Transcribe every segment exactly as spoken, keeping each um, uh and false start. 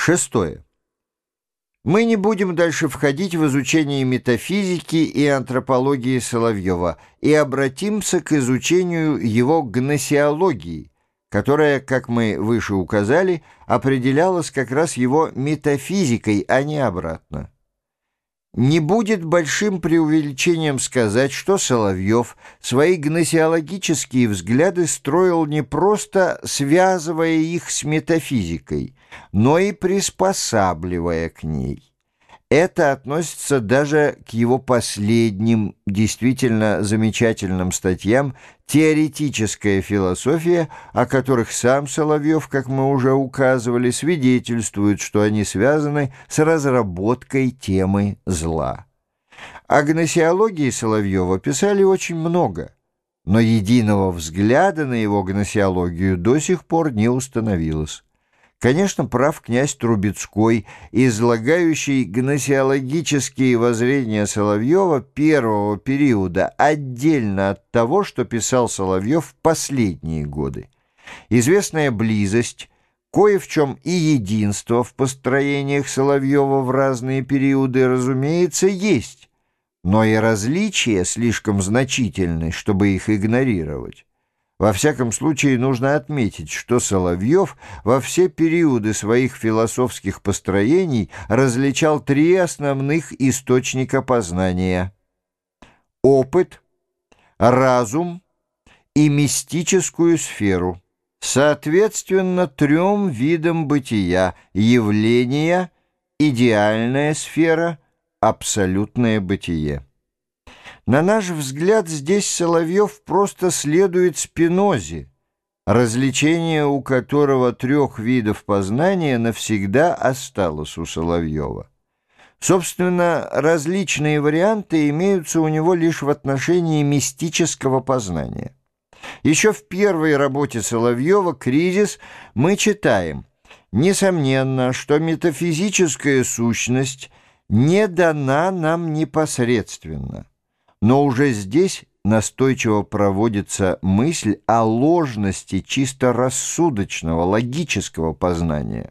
Шестое. Мы не будем дальше входить в изучение метафизики и антропологии Соловьева и обратимся к изучению его гносеологии, которая, как мы выше указали, определялась как раз его метафизикой, а не обратно. Не будет большим преувеличением сказать, что Соловьев свои гносеологические взгляды строил не просто связывая их с метафизикой, но и приспосабливая к ней. Это относится даже к его последним, действительно замечательным статьям «Теоретическая философия», о которых сам Соловьев, как мы уже указывали, свидетельствует, что они связаны с разработкой темы зла. О гносеологии Соловьева писали очень много, но единого взгляда на его гносеологию до сих пор не установилось. Конечно, прав князь Трубецкой, излагающий гносеологические воззрения Соловьева первого периода отдельно от того, что писал Соловьев в последние годы. Известная близость, кое в чем и единство в построениях Соловьева в разные периоды, разумеется, есть, но и различия слишком значительны, чтобы их игнорировать. Во всяком случае, нужно отметить, что Соловьев во все периоды своих философских построений различал три основных источника познания: опыт, разум и мистическую сферу, соответственно трем видам бытия: явления, идеальная сфера, абсолютное бытие. На наш взгляд, здесь Соловьев просто следует Спинозе, развлечение у которого трех видов познания навсегда осталось у Соловьева. Собственно, различные варианты имеются у него лишь в отношении мистического познания. Еще в первой работе Соловьева «Кризис» мы читаем: «Несомненно, что метафизическая сущность не дана нам непосредственно». Но уже здесь настойчиво проводится мысль о ложности чисто рассудочного, логического познания.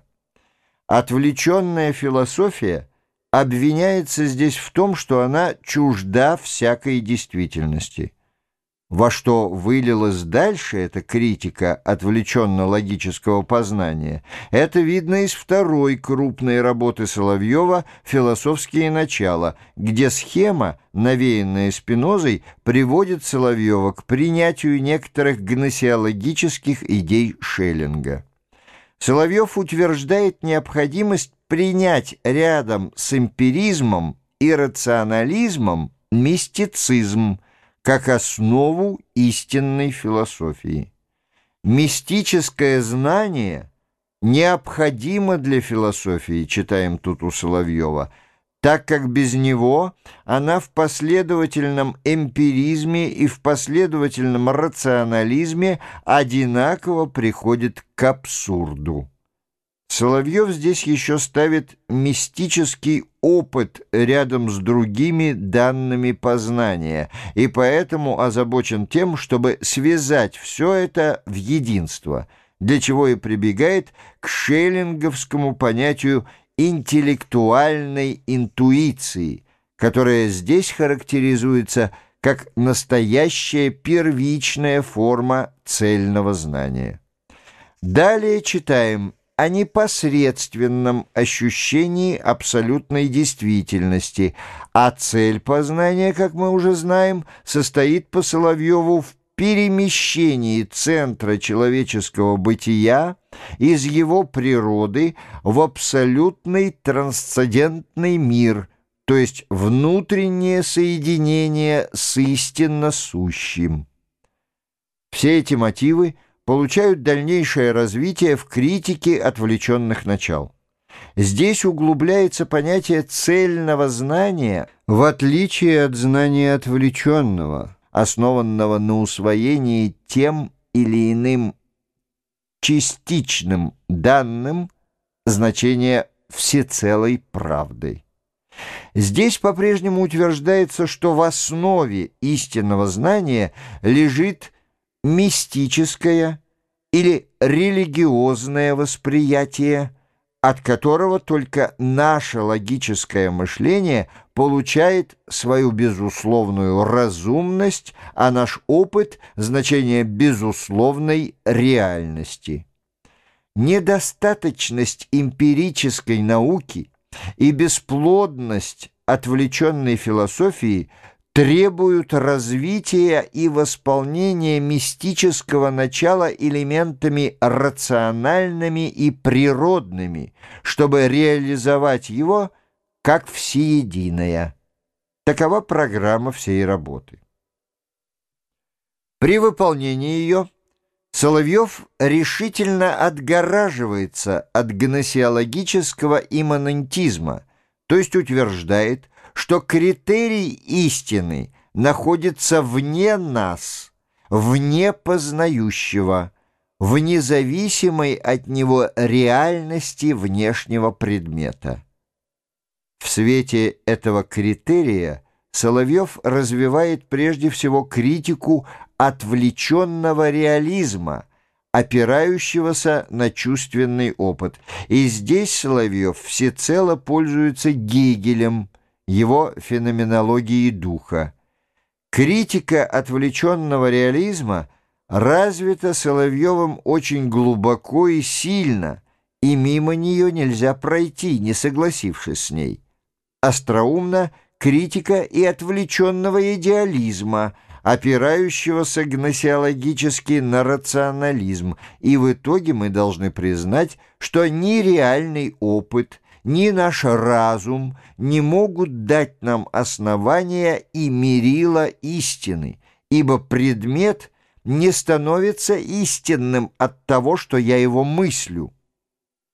Отвлеченная философия обвиняется здесь в том, что она чужда всякой действительности. Во что вылилась дальше эта критика отвлеченно-логического познания, это видно из второй крупной работы Соловьева «Философские начала», где схема, навеянная Спинозой, приводит Соловьева к принятию некоторых гносеологических идей Шеллинга. Соловьев утверждает необходимость принять рядом с эмпиризмом и рационализмом мистицизм как основу истинной философии. Мистическое знание необходимо для философии, читаем тут у Соловьева, так как без него она в последовательном эмпиризме и в последовательном рационализме одинаково приходит к абсурду. Соловьев здесь еще ставит мистический опыт рядом с другими данными познания, и поэтому озабочен тем, чтобы связать все это в единство, для чего и прибегает к шеллинговскому понятию интеллектуальной интуиции, которая здесь характеризуется как настоящая первичная форма цельного знания. Далее читаем о непосредственном ощущении абсолютной действительности, а цель познания, как мы уже знаем, состоит по Соловьеву в перемещении центра человеческого бытия из его природы в абсолютный трансцендентный мир, то есть внутреннее соединение с истинно сущим. Все эти мотивы получают дальнейшее развитие в критике отвлеченных начал. Здесь углубляется понятие цельного знания, в отличие от знания отвлеченного, основанного на усвоении тем или иным частичным данным значения всецелой правды. Здесь по-прежнему утверждается, что в основе истинного знания лежит мистическое или религиозное восприятие, от которого только наше логическое мышление получает свою безусловную разумность, а наш опыт — значение безусловной реальности. Недостаточность эмпирической науки и бесплодность отвлеченной философии требуют развития и восполнения мистического начала элементами рациональными и природными, чтобы реализовать его как всеединое. Такова программа всей работы. При выполнении ее Соловьев решительно отгораживается от гносеологического имманентизма, то есть утверждает, что критерий истины находится вне нас, вне познающего, в независимой от него реальности внешнего предмета. В свете этого критерия Соловьев развивает прежде всего критику отвлеченного реализма, опирающегося на чувственный опыт. И здесь Соловьев всецело пользуется Гегелем, его феноменологией духа. Критика отвлеченного реализма развита Соловьевым очень глубоко и сильно, и мимо нее нельзя пройти, не согласившись с ней. Остроумна критика и отвлеченного идеализма, опирающегося гносеологически на рационализм, и в итоге мы должны признать, что ни реальный опыт, ни наш разум не могут дать нам основания и мерила истины, ибо предмет не становится истинным от того, что я его мыслю.